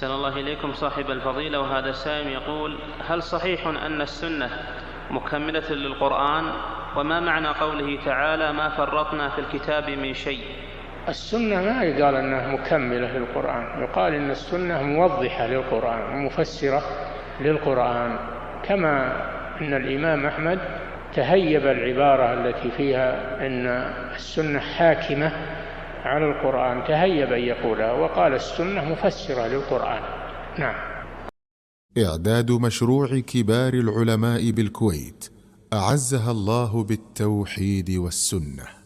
أحسن الله إليكم صاحب الفضيلة. وهذا السائل يقول: هل صحيح أن السنة مكملة للقرآن؟ وما معنى قوله تعالى: ما فرطنا في الكتاب من شيء؟ السنة ما يقال أنها مكملة للقرآن، يقال أن السنة موضحة للقرآن ومفسرة للقرآن، كما أن الإمام أحمد تهيب العبارة التي فيها أن السنة حاكمة على القرآن، تهيب أن يقولها وقال السنة مفسرة للقرآن. نعم. إعداد مشروع كبار العلماء بالكويت أعزها الله بالتوحيد والسنة.